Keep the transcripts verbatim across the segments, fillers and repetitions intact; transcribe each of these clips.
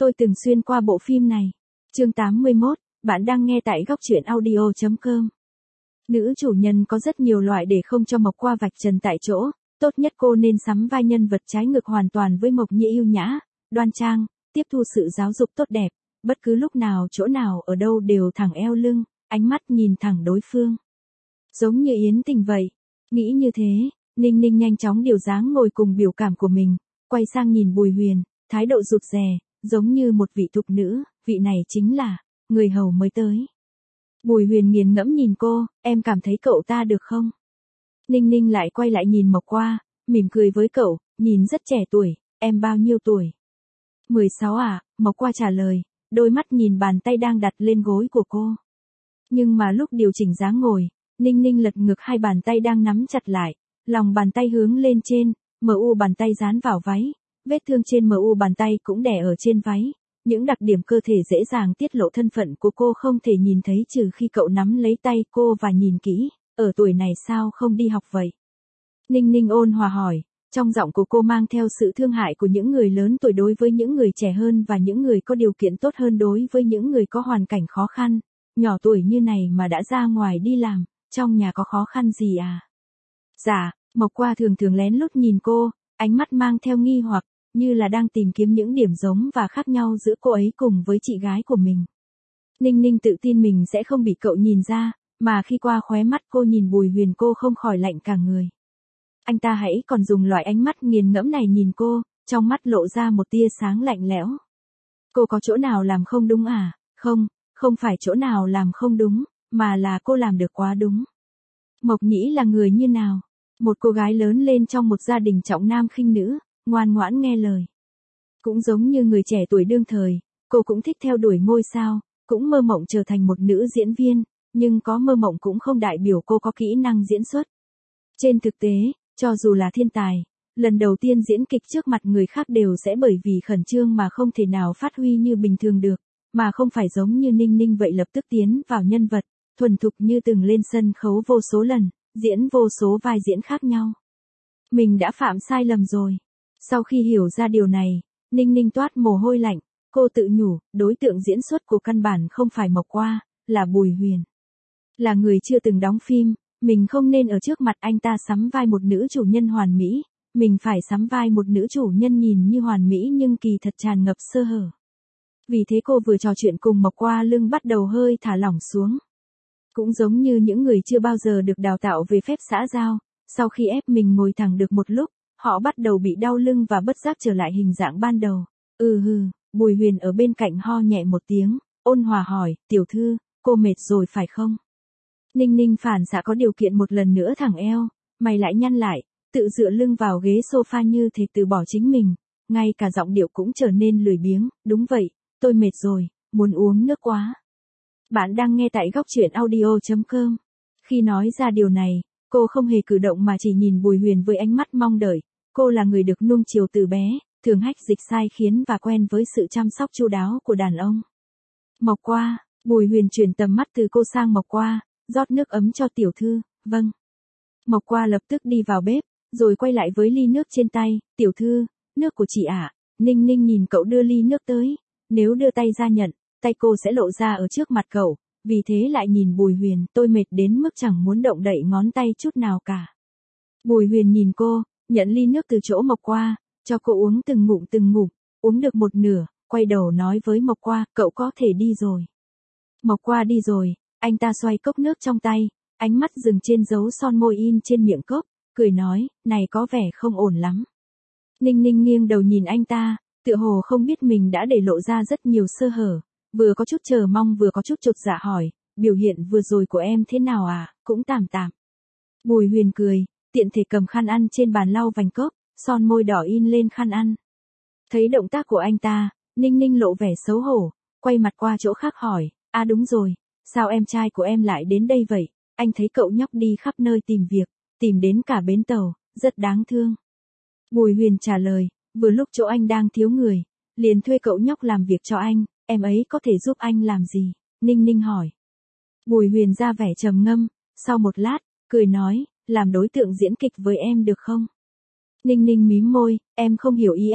tôi từng xuyên qua bộ phim này. Chương tám mươi mốt, bạn đang nghe tại góc truyện audio chấm com. Nữ chủ nhân có rất nhiều loại để không cho Mộc Qua vạch trần tại chỗ, tốt nhất cô nên sắm vai nhân vật trái ngược hoàn toàn với Mộc Nhĩ yêu nhã, đoan trang, tiếp thu sự giáo dục tốt đẹp, bất cứ lúc nào chỗ nào ở đâu đều thẳng eo lưng, ánh mắt nhìn thẳng đối phương. Giống như Yến Tình vậy. Nghĩ như thế, Ninh Ninh nhanh chóng điều dáng ngồi cùng biểu cảm của mình, quay sang nhìn Bùi Huyền, thái độ rụt rè, giống như một vị thục nữ, vị này chính là người hầu mới tới. Bùi Huyền nghiền ngẫm nhìn cô, em cảm thấy cậu ta được không? Ninh Ninh lại quay lại nhìn Mộc Qua, mỉm cười với cậu, nhìn rất trẻ tuổi, em bao nhiêu tuổi? mười sáu à, Mộc Qua trả lời, đôi mắt nhìn bàn tay đang đặt lên gối của cô. Nhưng mà lúc điều chỉnh dáng ngồi, Ninh Ninh lật ngược hai bàn tay đang nắm chặt lại, lòng bàn tay hướng lên trên, mờ u bàn tay dán vào váy, vết thương trên mờ u bàn tay cũng đè ở trên váy. Những đặc điểm cơ thể dễ dàng tiết lộ thân phận của cô không thể nhìn thấy trừ khi cậu nắm lấy tay cô và nhìn kỹ, ở tuổi này sao không đi học vậy? Ninh Ninh ôn hòa hỏi, trong giọng của cô mang theo sự thương hại của những người lớn tuổi đối với những người trẻ hơn và những người có điều kiện tốt hơn đối với những người có hoàn cảnh khó khăn. Nhỏ tuổi như này mà đã ra ngoài đi làm, trong nhà có khó khăn gì à? Dạ, Mộc Qua thường thường lén lút nhìn cô, ánh mắt mang theo nghi hoặc, như là đang tìm kiếm những điểm giống và khác nhau giữa cô ấy cùng với chị gái của mình. Ninh Ninh tự tin mình sẽ không bị cậu nhìn ra, mà khi qua khóe mắt cô nhìn Bùi Huyền cô không khỏi lạnh cả người. Anh ta hãy còn dùng loại ánh mắt nghiền ngẫm này nhìn cô, trong mắt lộ ra một tia sáng lạnh lẽo. Cô có chỗ nào làm không đúng à? Không, không phải chỗ nào làm không đúng, mà là cô làm được quá đúng. Mộc Nhĩ là người như nào? Một cô gái lớn lên trong một gia đình trọng nam khinh nữ, ngoan ngoãn nghe lời. Cũng giống như người trẻ tuổi đương thời, cô cũng thích theo đuổi ngôi sao, cũng mơ mộng trở thành một nữ diễn viên, nhưng có mơ mộng cũng không đại biểu cô có kỹ năng diễn xuất. Trên thực tế, cho dù là thiên tài, lần đầu tiên diễn kịch trước mặt người khác đều sẽ bởi vì khẩn trương mà không thể nào phát huy như bình thường được, mà không phải giống như Ninh Ninh vậy lập tức tiến vào nhân vật, thuần thục như từng lên sân khấu vô số lần, diễn vô số vai diễn khác nhau. Mình đã phạm sai lầm rồi. Sau khi hiểu ra điều này, Ninh Ninh toát mồ hôi lạnh, cô tự nhủ, đối tượng diễn xuất của căn bản không phải Mộc Qua, là Bùi Huyền. Là người chưa từng đóng phim, mình không nên ở trước mặt anh ta sắm vai một nữ chủ nhân hoàn mỹ, mình phải sắm vai một nữ chủ nhân nhìn như hoàn mỹ nhưng kỳ thật tràn ngập sơ hở. Vì thế cô vừa trò chuyện cùng Mộc Qua lưng bắt đầu hơi thả lỏng xuống. Cũng giống như những người chưa bao giờ được đào tạo về phép xã giao, sau khi ép mình ngồi thẳng được một lúc, họ bắt đầu bị đau lưng và bất giác trở lại hình dạng ban đầu. Ừ hừ, Bùi Huyền ở bên cạnh ho nhẹ một tiếng, ôn hòa hỏi, tiểu thư, cô mệt rồi phải không? Ninh Ninh phản xạ có điều kiện một lần nữa thẳng eo, mày lại nhăn lại, tự dựa lưng vào ghế sofa như thể từ bỏ chính mình, ngay cả giọng điệu cũng trở nên lười biếng, đúng vậy, tôi mệt rồi, muốn uống nước quá. Bạn đang nghe tại góc truyện audio chấm com. Khi nói ra điều này, cô không hề cử động mà chỉ nhìn Bùi Huyền với ánh mắt mong đợi. Cô là người được nuông chiều từ bé, thường hách dịch sai khiến và quen với sự chăm sóc chu đáo của đàn ông. Mộc Qua, Bùi Huyền chuyển tầm mắt từ cô sang Mộc Qua, rót nước ấm cho tiểu thư, vâng. Mộc Qua lập tức đi vào bếp, rồi quay lại với ly nước trên tay, tiểu thư, nước của chị ạ. Ninh Ninh nhìn cậu đưa ly nước tới, nếu đưa tay ra nhận, tay cô sẽ lộ ra ở trước mặt cậu, vì thế lại nhìn Bùi Huyền, tôi mệt đến mức chẳng muốn động đậy ngón tay chút nào cả. Bùi Huyền nhìn cô, nhận ly nước từ chỗ Mộc Qua, cho cô uống từng ngụm từng ngụm, uống được một nửa, quay đầu nói với Mộc Qua, cậu có thể đi rồi. Mộc Qua đi rồi, anh ta xoay cốc nước trong tay, ánh mắt dừng trên dấu son môi in trên miệng cốc, cười nói, này có vẻ không ổn lắm. Ninh Ninh nghiêng đầu nhìn anh ta, tựa hồ không biết mình đã để lộ ra rất nhiều sơ hở, vừa có chút chờ mong vừa có chút chột dạ hỏi, biểu hiện vừa rồi của em thế nào à, cũng tạm tạm. Bùi Huyền cười, tiện thể cầm khăn ăn trên bàn lau vành cốc, son môi đỏ in lên khăn ăn. Thấy động tác của anh ta, Ninh Ninh lộ vẻ xấu hổ, quay mặt qua chỗ khác hỏi, à đúng rồi, sao em trai của em lại đến đây vậy, anh thấy cậu nhóc đi khắp nơi tìm việc, tìm đến cả bến tàu, rất đáng thương. Bùi Huyền trả lời, vừa lúc chỗ anh đang thiếu người, liền thuê cậu nhóc làm việc cho anh, em ấy có thể giúp anh làm gì? Ninh Ninh hỏi. Bùi Huyền ra vẻ trầm ngâm, sau một lát, cười nói, làm đối tượng diễn kịch với em được không? Ninh Ninh mím môi, em không hiểu ý anh,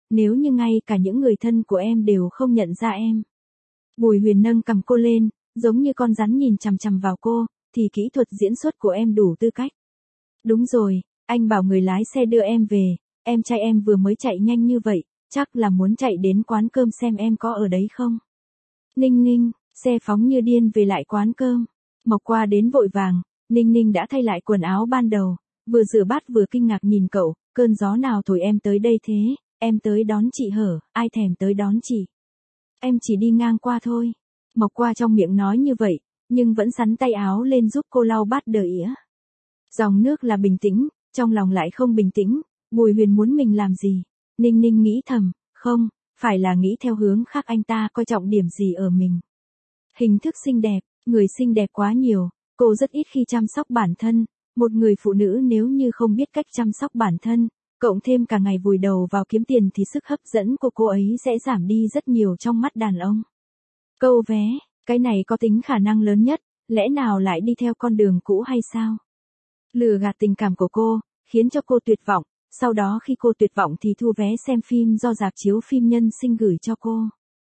nếu như ngay cả những người thân của em đều không nhận ra em. Bùi Huyền nâng cầm cô lên, giống như con rắn nhìn chằm chằm vào cô, thì kỹ thuật diễn xuất của em đủ tư cách. Đúng rồi, anh bảo người lái xe đưa em về, em trai em vừa mới chạy nhanh như vậy, chắc là muốn chạy đến quán cơm xem em có ở đấy không. Ninh Ninh, xe phóng như điên về lại quán cơm. Mộc Qua đến vội vàng, Ninh Ninh đã thay lại quần áo ban đầu, vừa rửa bát vừa kinh ngạc nhìn cậu, cơn gió nào thổi em tới đây thế, em tới đón chị hở, ai thèm tới đón chị. Em chỉ đi ngang qua thôi. Mộc Qua trong miệng nói như vậy, nhưng vẫn sắn tay áo lên giúp cô lau bát đờ ỉa. Dòng nước là bình tĩnh, trong lòng lại không bình tĩnh, Bùi Huyền muốn mình làm gì? Ninh Ninh nghĩ thầm, không, phải là nghĩ theo hướng khác, anh ta coi trọng điểm gì ở mình. Hình thức xinh đẹp, người xinh đẹp quá nhiều, cô rất ít khi chăm sóc bản thân, một người phụ nữ nếu như không biết cách chăm sóc bản thân, cộng thêm cả ngày vùi đầu vào kiếm tiền thì sức hấp dẫn của cô ấy sẽ giảm đi rất nhiều trong mắt đàn ông. Câu vé, cái này có tính khả năng lớn nhất, lẽ nào lại đi theo con đường cũ hay sao? Lừa gạt tình cảm của cô, khiến cho cô tuyệt vọng, sau đó khi cô tuyệt vọng thì thu vé xem phim do rạp chiếu phim nhân sinh gửi cho cô.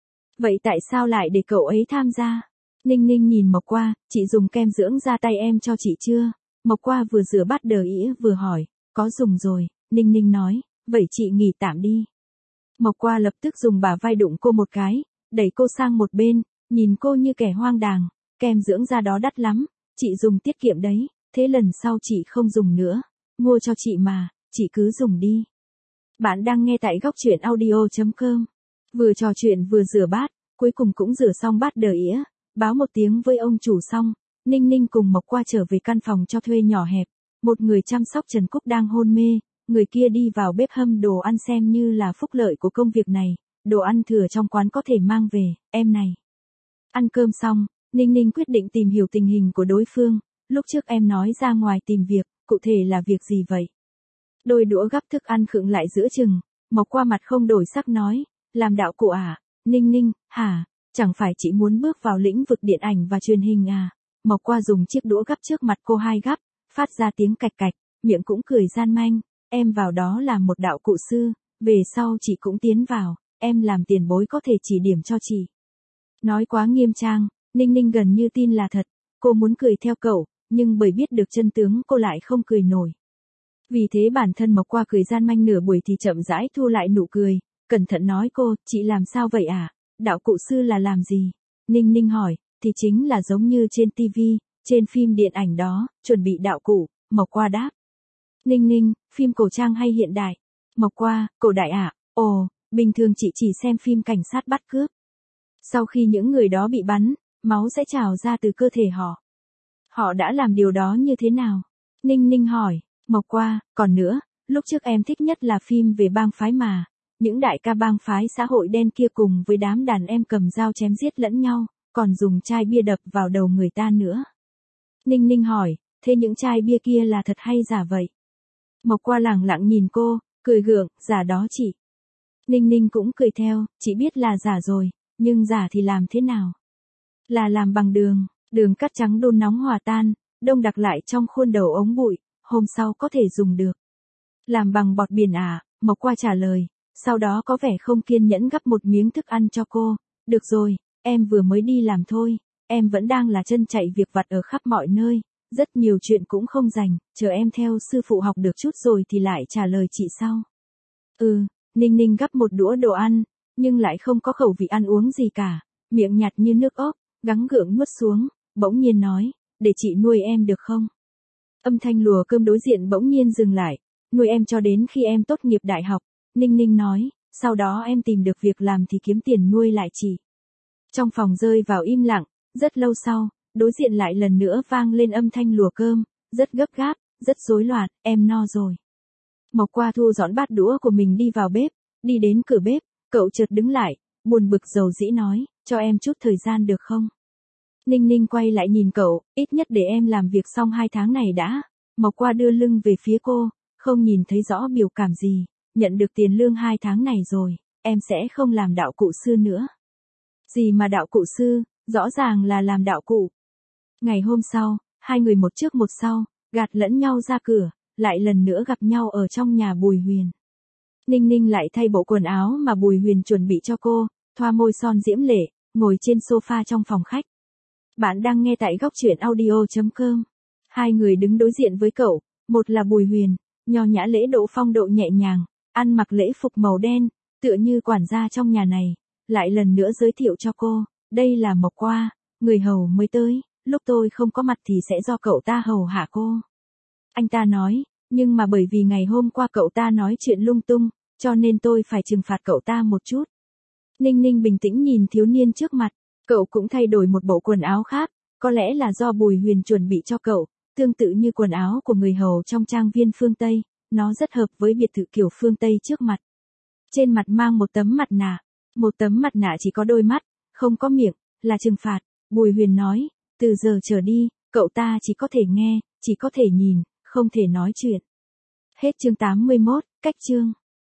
Vậy tại sao lại để cậu ấy tham gia? Ninh Ninh nhìn Mộc Qua, chị dùng kem dưỡng da tay em cho chị chưa? Mộc Qua vừa rửa bát đờ ỉa vừa hỏi, có dùng rồi, Ninh Ninh nói, vậy chị nghỉ tạm đi. Mộc Qua lập tức dùng bả vai đụng cô một cái, đẩy cô sang một bên, nhìn cô như kẻ hoang đàng, kem dưỡng da đó đắt lắm, chị dùng tiết kiệm đấy, thế lần sau chị không dùng nữa, mua cho chị mà, chị cứ dùng đi. Bạn đang nghe tại góc truyện audio chấm com. Vừa trò chuyện vừa rửa bát, cuối cùng cũng rửa xong bát đờ ỉa, báo một tiếng với ông chủ xong, Ninh Ninh cùng Mộc Qua trở về căn phòng cho thuê nhỏ hẹp, một người chăm sóc Trần Cúc đang hôn mê, người kia đi vào bếp hâm đồ ăn xem như là phúc lợi của công việc này, đồ ăn thừa trong quán có thể mang về, em này. Ăn cơm xong, Ninh Ninh quyết định tìm hiểu tình hình của đối phương, lúc trước em nói ra ngoài tìm việc, cụ thể là việc gì vậy? Đôi đũa gắp thức ăn khựng lại giữa chừng, Mộc Qua mặt không đổi sắc nói, làm đạo cụ à? Ninh Ninh, hả? Chẳng phải chị muốn bước vào lĩnh vực điện ảnh và truyền hình à? Mộc Qua dùng chiếc đũa gắp trước mặt cô hai gắp, phát ra tiếng cạch cạch, miệng cũng cười gian manh, em vào đó làm một đạo cụ sư, về sau chị cũng tiến vào, em làm tiền bối có thể chỉ điểm cho chị. Nói quá nghiêm trang, Ninh Ninh gần như tin là thật, cô muốn cười theo cậu, nhưng bởi biết được chân tướng cô lại không cười nổi. Vì thế bản thân Mộc Qua cười gian manh nửa buổi thì chậm rãi thu lại nụ cười, cẩn thận nói cô, chị làm sao vậy à? Đạo cụ sư là làm gì? Ninh Ninh hỏi, thì chính là giống như trên tivi, trên phim điện ảnh đó, chuẩn bị đạo cụ, Mộc Qua đáp. Ninh Ninh, phim cổ trang hay hiện đại? Mộc Qua, cổ đại ạ, à? Ồ, bình thường chị chỉ xem phim cảnh sát bắt cướp. Sau khi những người đó bị bắn, máu sẽ trào ra từ cơ thể họ. Họ đã làm điều đó như thế nào? Ninh Ninh hỏi, Mộc Qua, còn nữa, lúc trước em thích nhất là phim về bang phái mà, những đại ca bang phái xã hội đen kia cùng với đám đàn em cầm dao chém giết lẫn nhau, còn dùng chai bia đập vào đầu người ta nữa. Ninh Ninh hỏi, thế những chai bia kia là thật hay giả vậy? Mộc Qua lẳng lặng nhìn cô, cười gượng, giả đó chị. Ninh Ninh cũng cười theo, chị biết là giả rồi, nhưng giả thì làm thế nào? Là làm bằng đường, đường cát trắng đun nóng hòa tan, đông đặc lại trong khuôn đầu ống bụi, hôm sau có thể dùng được. Làm bằng bọt biển à? Mộc Qua trả lời, sau đó có vẻ không kiên nhẫn gắp một miếng thức ăn cho cô, được rồi, em vừa mới đi làm thôi, em vẫn đang là chân chạy việc vặt ở khắp mọi nơi, rất nhiều chuyện cũng không rành, chờ em theo sư phụ học được chút rồi thì lại trả lời chị sau. Ừ, Ninh Ninh gắp một đũa đồ ăn, nhưng lại không có khẩu vị ăn uống gì cả, miệng nhạt như nước ốc, gắng gượng nuốt xuống, bỗng nhiên nói, để chị nuôi em được không? Âm thanh lùa cơm đối diện bỗng nhiên dừng lại, nuôi em cho đến khi em tốt nghiệp đại học, Ninh Ninh nói, sau đó em tìm được việc làm thì kiếm tiền nuôi lại chị. Trong phòng rơi vào im lặng, rất lâu sau, đối diện lại lần nữa vang lên âm thanh lùa cơm, rất gấp gáp, rất rối loạn, em no rồi. Mộc Qua thu dọn bát đũa của mình đi vào bếp, đi đến cửa bếp, cậu chợt đứng lại, buồn bực dầu dĩ nói, cho em chút thời gian được không? Ninh Ninh quay lại nhìn cậu, ít nhất để em làm việc xong hai tháng này đã. Mộc Qua đưa lưng về phía cô, không nhìn thấy rõ biểu cảm gì, nhận được tiền lương hai tháng này rồi, em sẽ không làm đạo cụ sư nữa. Gì mà đạo cụ sư, rõ ràng là làm đạo cụ. Ngày hôm sau, hai người một trước một sau, gạt lẫn nhau ra cửa, lại lần nữa gặp nhau ở trong nhà Bùi Huyền. Ninh Ninh lại thay bộ quần áo mà Bùi Huyền chuẩn bị cho cô, thoa môi son diễm lệ, ngồi trên sofa trong phòng khách. Bạn đang nghe tại góc truyện audio chấm com. Hai người đứng đối diện với cậu, một là Bùi Huyền, nho nhã lễ độ phong độ nhẹ nhàng, ăn mặc lễ phục màu đen, tựa như quản gia trong nhà này, lại lần nữa giới thiệu cho cô, đây là Mộc Qua, người hầu mới tới, lúc tôi không có mặt thì sẽ do cậu ta hầu hạ cô. Anh ta nói, nhưng mà bởi vì ngày hôm qua cậu ta nói chuyện lung tung, cho nên tôi phải trừng phạt cậu ta một chút. Ninh Ninh bình tĩnh nhìn thiếu niên trước mặt, cậu cũng thay đổi một bộ quần áo khác, có lẽ là do Bùi Huyền chuẩn bị cho cậu, tương tự như quần áo của người hầu trong trang viên phương Tây, nó rất hợp với biệt thự kiểu phương Tây trước mặt. Trên mặt mang một tấm mặt nạ, một tấm mặt nạ chỉ có đôi mắt, không có miệng, là trừng phạt, Bùi Huyền nói, từ giờ trở đi, cậu ta chỉ có thể nghe, chỉ có thể nhìn, không thể nói chuyện. Hết chương tám mươi mốt, cách chương.